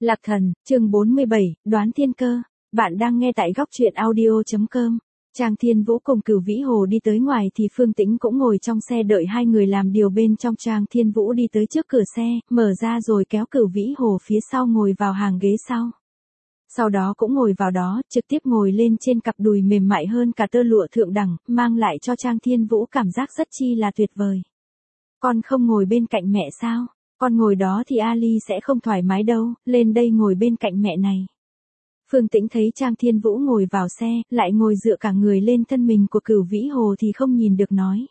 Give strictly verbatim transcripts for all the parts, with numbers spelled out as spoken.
Lạc Thần, chương bốn mươi bảy, đoán thiên cơ. Bạn đang nghe tại góc truyện audio chấm com. Trang Thiên Vũ cùng Cửu Vĩ Hồ đi tới ngoài thì Phương Tĩnh cũng ngồi trong xe đợi hai người làm điều bên trong. Trang Thiên Vũ đi tới trước cửa xe, mở ra rồi kéo Cửu Vĩ Hồ phía sau ngồi vào hàng ghế sau. Sau đó cũng ngồi vào đó, trực tiếp ngồi lên trên cặp đùi mềm mại hơn cả tơ lụa thượng đẳng, mang lại cho Trang Thiên Vũ cảm giác rất chi là tuyệt vời. Con không ngồi bên cạnh mẹ sao? Con ngồi đó thì Ali sẽ không thoải mái đâu, lên đây ngồi bên cạnh mẹ này. Phương Tĩnh thấy Trang Thiên Vũ ngồi vào xe, lại ngồi dựa cả người lên thân mình của Cửu Vĩ Hồ thì không nhìn được nói.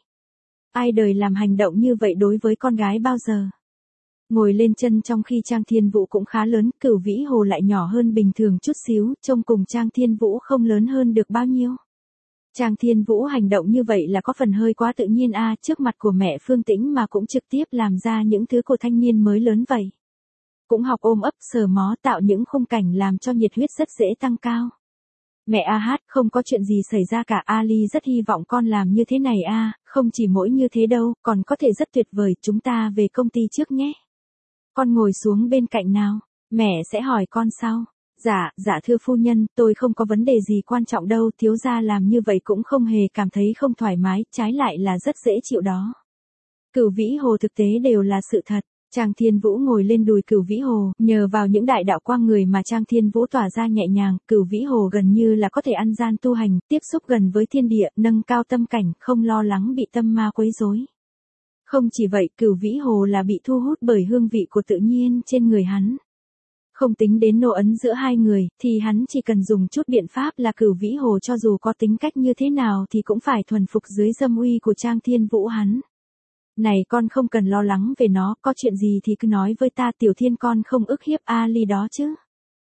Ai đời làm hành động như vậy đối với con gái bao giờ? Ngồi lên chân trong khi Trang Thiên Vũ cũng khá lớn, Cửu Vĩ Hồ lại nhỏ hơn bình thường chút xíu, trông cùng Trang Thiên Vũ không lớn hơn được bao nhiêu. Trang Thiên Vũ hành động như vậy là có phần hơi quá tự nhiên a, à, trước mặt của mẹ Phương Tĩnh mà cũng trực tiếp làm ra những thứ của thanh niên mới lớn vậy. Cũng học ôm ấp sờ mó tạo những khung cảnh làm cho nhiệt huyết rất dễ tăng cao. Mẹ a hát, không có chuyện gì xảy ra cả, Ali rất hy vọng con làm như thế này a, à, không chỉ mỗi như thế đâu, còn có thể rất tuyệt vời, chúng ta về công ty trước nhé. Con ngồi xuống bên cạnh nào, mẹ sẽ hỏi con sau. Dạ, dạ thưa phu nhân, tôi không có vấn đề gì quan trọng đâu, thiếu gia làm như vậy cũng không hề cảm thấy không thoải mái, trái lại là rất dễ chịu đó. Cửu Vĩ Hồ thực tế đều là sự thật. Trang Thiên Vũ ngồi lên đùi Cửu Vĩ Hồ, nhờ vào những đại đạo quang người mà Trang Thiên Vũ tỏa ra nhẹ nhàng, Cửu Vĩ Hồ gần như là có thể ăn gian tu hành, tiếp xúc gần với thiên địa, nâng cao tâm cảnh, không lo lắng bị tâm ma quấy rối. Không chỉ vậy, Cửu Vĩ Hồ là bị thu hút bởi hương vị của tự nhiên trên người hắn. Không tính đến nô ấn giữa hai người, thì hắn chỉ cần dùng chút biện pháp là Cửu Vĩ Hồ cho dù có tính cách như thế nào thì cũng phải thuần phục dưới dâm uy của Trang Thiên Vũ hắn. Này con không cần lo lắng về nó, có chuyện gì thì cứ nói với ta, Tiểu Thiên con không ức hiếp Ali đó chứ.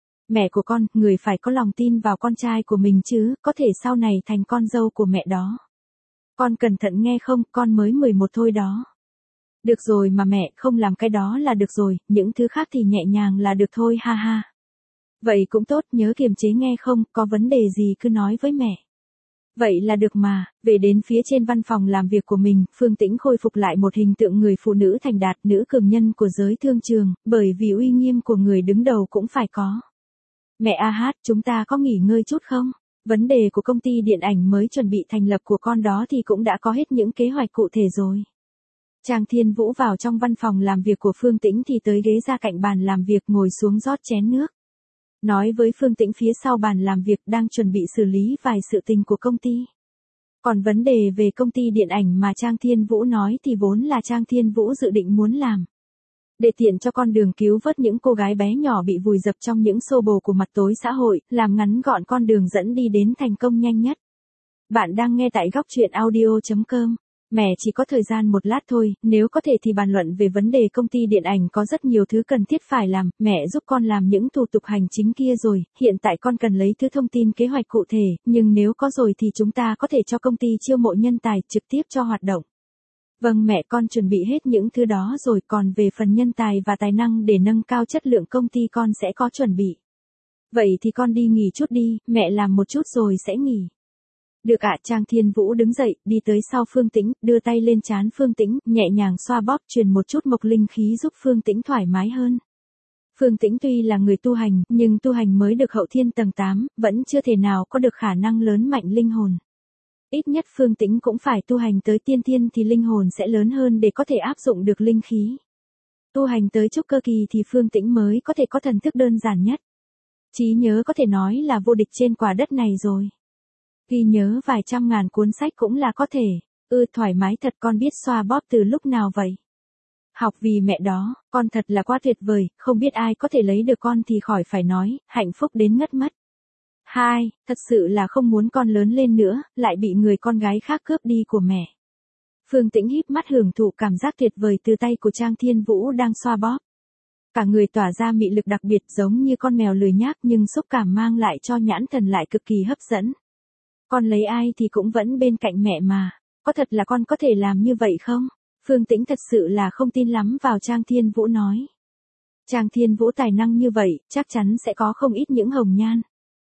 Mẹ của con, người phải có lòng tin vào con trai của mình chứ, có thể sau này thành con dâu của mẹ đó. Con cẩn thận nghe không, con mới mười một thôi đó. Được rồi mà mẹ, không làm cái đó là được rồi, những thứ khác thì nhẹ nhàng là được thôi ha ha. Vậy cũng tốt, nhớ kiềm chế nghe không, có vấn đề gì cứ nói với mẹ. Vậy là được mà, về đến phía trên văn phòng làm việc của mình, Phương Tĩnh khôi phục lại một hình tượng người phụ nữ thành đạt, nữ cường nhân của giới thương trường, bởi vì uy nghiêm của người đứng đầu cũng phải có. Mẹ a hát, chúng ta có nghỉ ngơi chút không? Vấn đề của công ty điện ảnh mới chuẩn bị thành lập của con đó thì cũng đã có hết những kế hoạch cụ thể rồi. Trang Thiên Vũ vào trong văn phòng làm việc của Phương Tĩnh thì tới ghế ra cạnh bàn làm việc ngồi xuống rót chén nước. Nói với Phương Tĩnh phía sau bàn làm việc đang chuẩn bị xử lý vài sự tình của công ty. Còn vấn đề về công ty điện ảnh mà Trang Thiên Vũ nói thì vốn là Trang Thiên Vũ dự định muốn làm. Để tiện cho con đường cứu vớt những cô gái bé nhỏ bị vùi dập trong những xô bồ của mặt tối xã hội, làm ngắn gọn con đường dẫn đi đến thành công nhanh nhất. Bạn đang nghe tại góc truyện audio chấm com. Mẹ chỉ có thời gian một lát thôi, nếu có thể thì bàn luận về vấn đề công ty điện ảnh có rất nhiều thứ cần thiết phải làm, mẹ giúp con làm những thủ tục hành chính kia rồi, hiện tại con cần lấy thứ thông tin kế hoạch cụ thể, nhưng nếu có rồi thì chúng ta có thể cho công ty chiêu mộ nhân tài trực tiếp cho hoạt động. Vâng mẹ, con chuẩn bị hết những thứ đó rồi, còn về phần nhân tài và tài năng để nâng cao chất lượng công ty con sẽ có chuẩn bị. Vậy thì con đi nghỉ chút đi, mẹ làm một chút rồi sẽ nghỉ. Được ạ. Trang Thiên Vũ đứng dậy, đi tới sau Phương Tĩnh, đưa tay lên trán Phương Tĩnh, nhẹ nhàng xoa bóp truyền một chút mộc linh khí giúp Phương Tĩnh thoải mái hơn. Phương Tĩnh tuy là người tu hành, nhưng tu hành mới được hậu thiên tầng tám, vẫn chưa thể nào có được khả năng lớn mạnh linh hồn. Ít nhất Phương Tĩnh cũng phải tu hành tới tiên thiên thì linh hồn sẽ lớn hơn để có thể áp dụng được linh khí. Tu hành tới trúc cơ kỳ thì Phương Tĩnh mới có thể có thần thức đơn giản nhất. Trí nhớ có thể nói là vô địch trên quả đất này rồi. Ghi nhớ vài trăm ngàn cuốn sách cũng là có thể. Ừ thoải mái thật, con biết xoa bóp từ lúc nào vậy? Học vì mẹ đó, con thật là quá tuyệt vời, không biết ai có thể lấy được con thì khỏi phải nói, hạnh phúc đến ngất mất. Hai, thật sự là không muốn con lớn lên nữa, lại bị người con gái khác cướp đi của mẹ. Phương Tĩnh híp mắt hưởng thụ cảm giác tuyệt vời từ tay của Trang Thiên Vũ đang xoa bóp. Cả người tỏa ra mị lực đặc biệt giống như con mèo lười nhác nhưng xúc cảm mang lại cho nhãn thần lại cực kỳ hấp dẫn. Con lấy ai thì cũng vẫn bên cạnh mẹ mà, có thật là con có thể làm như vậy không? Phương Tĩnh thật sự là không tin lắm vào Trang Thiên Vũ nói. Trang Thiên Vũ tài năng như vậy, chắc chắn sẽ có không ít những hồng nhan.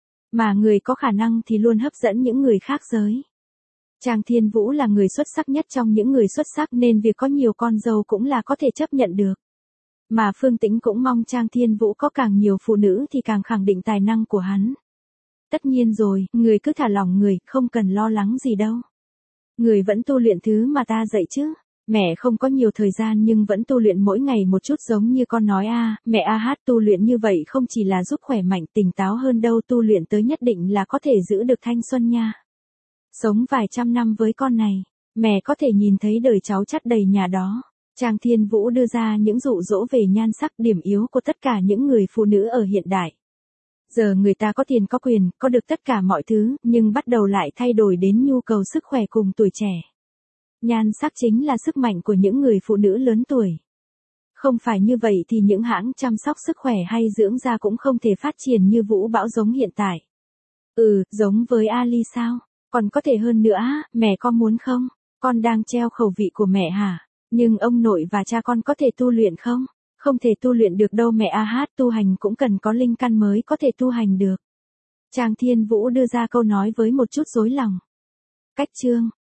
Mà người có khả năng thì luôn hấp dẫn những người khác giới. Trang Thiên Vũ là người xuất sắc nhất trong những người xuất sắc nên việc có nhiều con dâu cũng là có thể chấp nhận được. Mà Phương Tĩnh cũng mong Trang Thiên Vũ có càng nhiều phụ nữ thì càng khẳng định tài năng của hắn. Tất nhiên rồi, người cứ thả lỏng người, không cần lo lắng gì đâu. Người vẫn tu luyện thứ mà ta dạy chứ. Mẹ không có nhiều thời gian nhưng vẫn tu luyện mỗi ngày một chút giống như con nói a, mẹ a hát tu luyện như vậy không chỉ là giúp khỏe mạnh tỉnh táo hơn đâu, tu luyện tới nhất định là có thể giữ được thanh xuân nha. Sống vài trăm năm với con này, mẹ có thể nhìn thấy đời cháu chắt đầy nhà đó. Trang Thiên Vũ đưa ra những dụ dỗ về nhan sắc, điểm yếu của tất cả những người phụ nữ ở hiện đại. Giờ người ta có tiền có quyền, có được tất cả mọi thứ, nhưng bắt đầu lại thay đổi đến nhu cầu sức khỏe cùng tuổi trẻ. Nhan sắc chính là sức mạnh của những người phụ nữ lớn tuổi. Không phải như vậy thì những hãng chăm sóc sức khỏe hay dưỡng da cũng không thể phát triển như vũ bão giống hiện tại. Ừ, giống với Ali sao? Còn có thể hơn nữa, mẹ có muốn không? Con đang treo khẩu vị của mẹ hả? Nhưng ông nội và cha con có thể tu luyện không? Không thể tu luyện được đâu mẹ a hát, tu hành cũng cần có linh căn mới có thể tu hành được. Trang Thiên Vũ đưa ra câu nói với một chút rối lòng. Cách chương